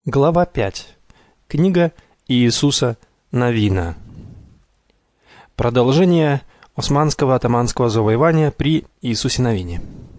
Глава 5. Книга Иисуса Навина. Продолжение османского атаманского завоевания при Иисусе Навине.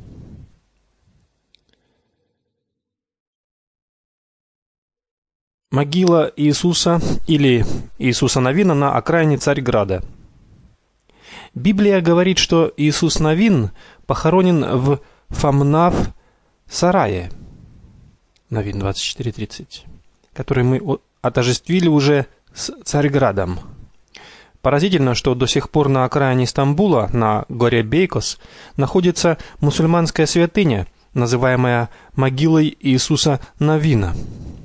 Могила Иисуса или Иисуса Навина на окраине Царьграда. Библия говорит, что Иисус Навин похоронен в Фамнав-Сарае. Навин 24:30, который мы отождествили уже с Царьградом. Поразительно, что до сих пор на окраине Стамбула, на горе Бейкос, находится мусульманская святыня, называемая могилой Иисуса Навина.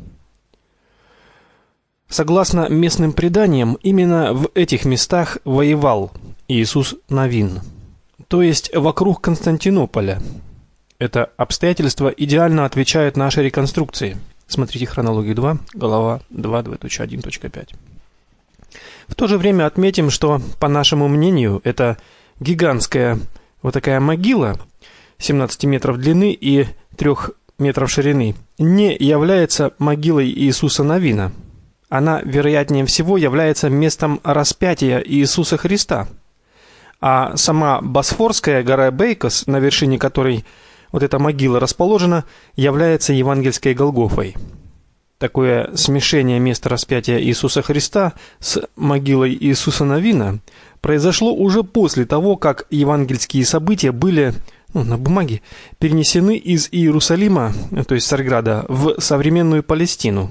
Согласно местным преданиям, именно в этих местах воевал Иисус Навин, то есть вокруг Константинополя. Это обстоятельство идеально отвечает нашей реконструкции. Смотрите хронологию 2, глава 2.1.5. В то же время отметим, что, по нашему мнению, эта гигантская вот такая могила 17 метров длины и 3 метров ширины не является могилой Иисуса Навина. Она, вероятнее всего, является местом распятия Иисуса Христа. А сама Босфорская гора Бейкос, на вершине которой вот эта могила расположена, является евангельской Голгофой. Такое смешение места распятия Иисуса Христа с могилой Иисуса Навина произошло уже после того, как евангельские события были, на бумаге, перенесены из Иерусалима, то есть Царьграда, в современную Палестину.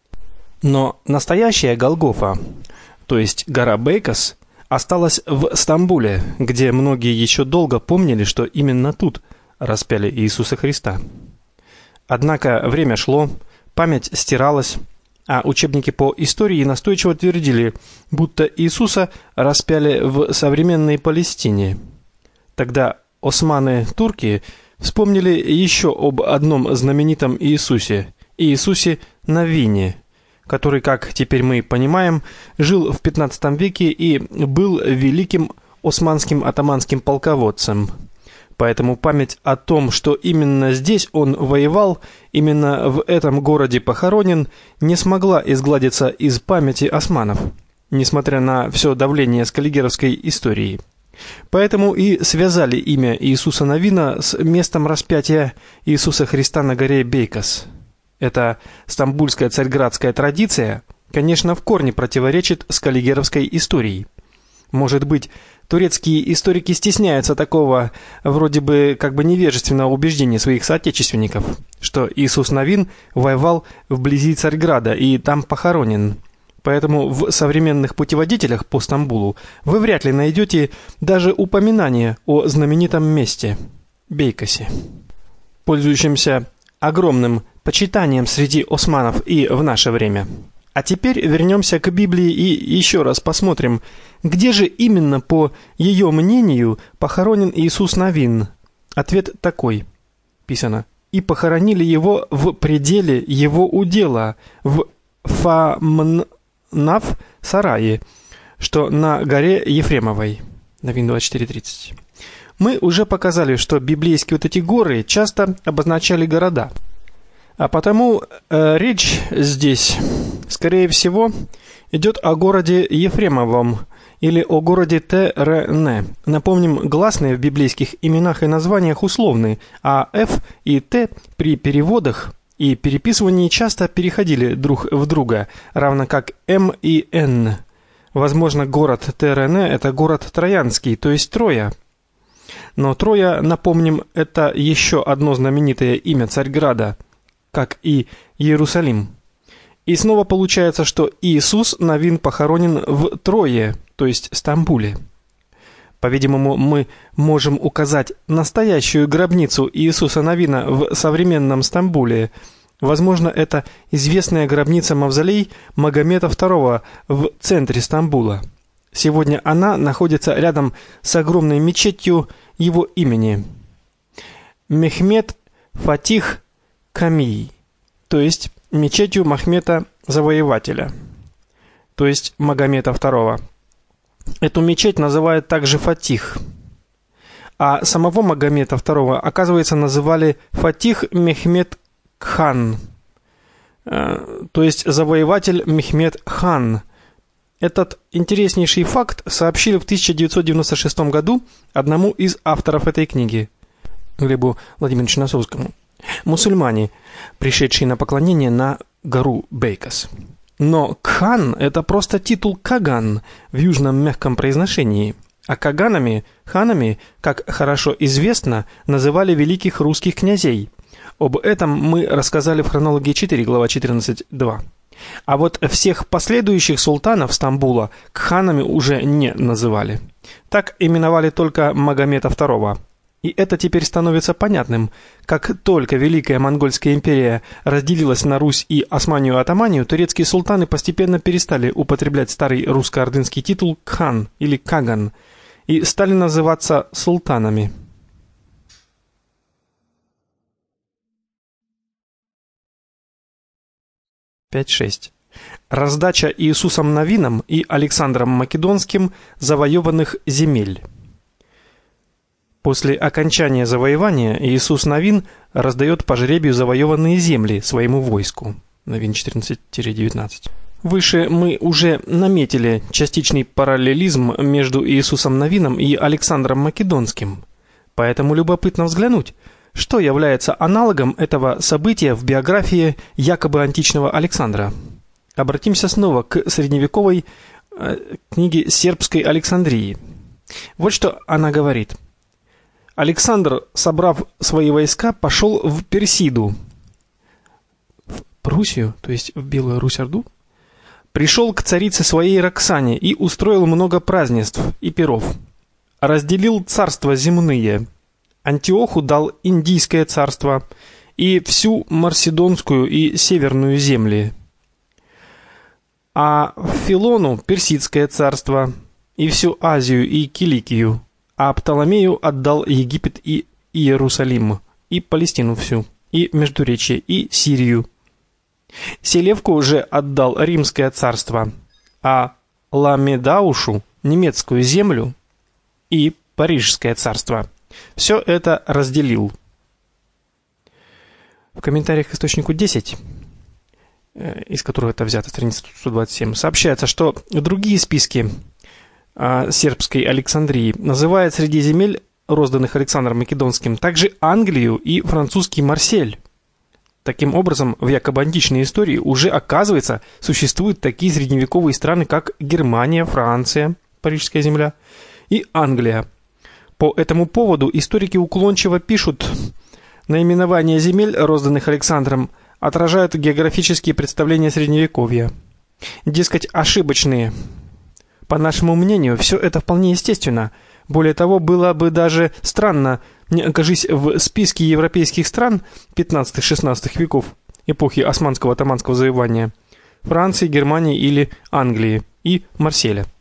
Но настоящая Голгофа, то есть гора Бейкос, осталась в Стамбуле, где многие еще долго помнили, что именно тут распяли Иисуса Христа. Однако время шло, память стиралась, а учебники по истории настойчиво твердили, будто Иисуса распяли в современной Палестине. Тогда османы-турки вспомнили еще об одном знаменитом Иисусе Навине, который, как теперь мы понимаем, жил в 15 веке и был великим османским атаманским полководцем. Поэтому память о том, что именно здесь он воевал, именно в этом городе похоронен, не смогла изгладиться из памяти османов, несмотря на все давление скаллигеровской истории. Поэтому и связали имя Иисуса Навина с местом распятия Иисуса Христа на горе Бейкос. Эта стамбульская царьградская традиция, конечно, в корне противоречит скаллигеровской истории. Может быть, турецкие историки стесняются такого вроде бы невежественного убеждения своих соотечественников, что Иисус Навин воевал вблизи Царьграда и там похоронен. Поэтому в современных путеводителях по Стамбулу вы вряд ли найдете даже упоминание о знаменитом месте Бейкосе. Пользующемся огромным почитанием среди османов и в наше время. А теперь вернемся к Библии и еще раз посмотрим, где же именно, по ее мнению, похоронен Иисус Навин. Ответ такой. Писано: «И похоронили его в пределе его удела, в Фамнав-Сарае, что на горе Ефремовой». Навин 24:30. Мы уже показали, что библейские вот эти горы часто обозначали города. А потому речь здесь, скорее всего, идет о городе Ефремовом или о городе Терене. Напомним, гласные в библейских именах и названиях условны, а F и T при переводах и переписывании часто переходили друг в друга, равно как M и N. Возможно, город Терене – это город Троянский, то есть Троя. Но Троя, напомним, это еще одно знаменитое имя Царьграда, как и Иерусалим. И снова получается, что Иисус Навин похоронен в Трое, то есть Стамбуле. По-видимому, мы можем указать настоящую гробницу Иисуса Навина в современном Стамбуле. Возможно, это известная гробница-мавзолей Магомета II в центре Стамбула. Сегодня она находится рядом с огромной мечетью его имени. Мехмед Фатих Камий, то есть мечетью Махмета Завоевателя, то есть Магомета II. Эту мечеть называют также Фатих. А самого Магомета II, оказывается, называли Фатих Мехмед Кхан. то есть завоеватель Мехмед хан. Этот интереснейший факт сообщили в 1996 году одному из авторов этой книги, Глебу Владимировичу Носовскому. Мусульмане, пришедшие на поклонение на гору Бейкос. Но Кхан – это просто титул Каган в южном мягком произношении. А Каганами, ханами, как хорошо известно, называли великих русских князей. Об этом мы рассказали в хронологии 4, глава 14.2. А вот всех последующих султанов Стамбула кханами уже не называли. Так именовали только Магомета II. И это теперь становится понятным. Как только Великая Монгольская империя разделилась на Русь и Османию-Атаманию, турецкие султаны постепенно перестали употреблять старый русско-ордынский титул «кхан» или «каган» и стали называться султанами. Раздача Иисусом Новином и Александром Македонским завоеванных земель. После окончания завоевания Иисус Новин раздает по жребию завоеванные земли своему войску. Новин 14-19. Выше мы уже наметили частичный параллелизм между Иисусом Новином и Александром Македонским. Поэтому любопытно взглянуть, что является аналогом этого события в биографии якобы античного Александра. Обратимся снова к средневековой книге сербской Александрии. Вот что она говорит. Александр, собрав свои войска, пошел в Персиду, в Пруссию, то есть в Белую Русь-Орду, пришел к царице своей Роксане и устроил много празднеств и пиров. Разделил царства земные. Антиоху дал Индийское царство и всю Марсидонскую и Северную земли, а Филону Персидское царство и всю Азию и Киликию, а Птоломею отдал Египет и Иерусалим, и Палестину всю, и Междуречье, и Сирию. Селевку же отдал Римское царство, а Ламедаушу немецкую землю и Парижское царство. Все это разделил. В комментариях к источнику 10, из которого это взято, страница 127, сообщается, что другие списки сербской Александрии называют среди земель, розданных Александром Македонским, также Англию и французский Марсель. Таким образом, в якобы античной истории уже, оказывается, существуют такие средневековые страны, как Германия, Франция, Парижская земля, и Англия. По этому поводу историки уклончиво пишут: наименования земель, розданных Александром, отражают географические представления Средневековья. Дескать, ошибочные. По нашему мнению, все это вполне естественно. Более того, было бы даже странно, не окажись в списке европейских стран 15-16 веков, эпохи османского-отоманского завоевания, Франции, Германии или Англии и Марселя.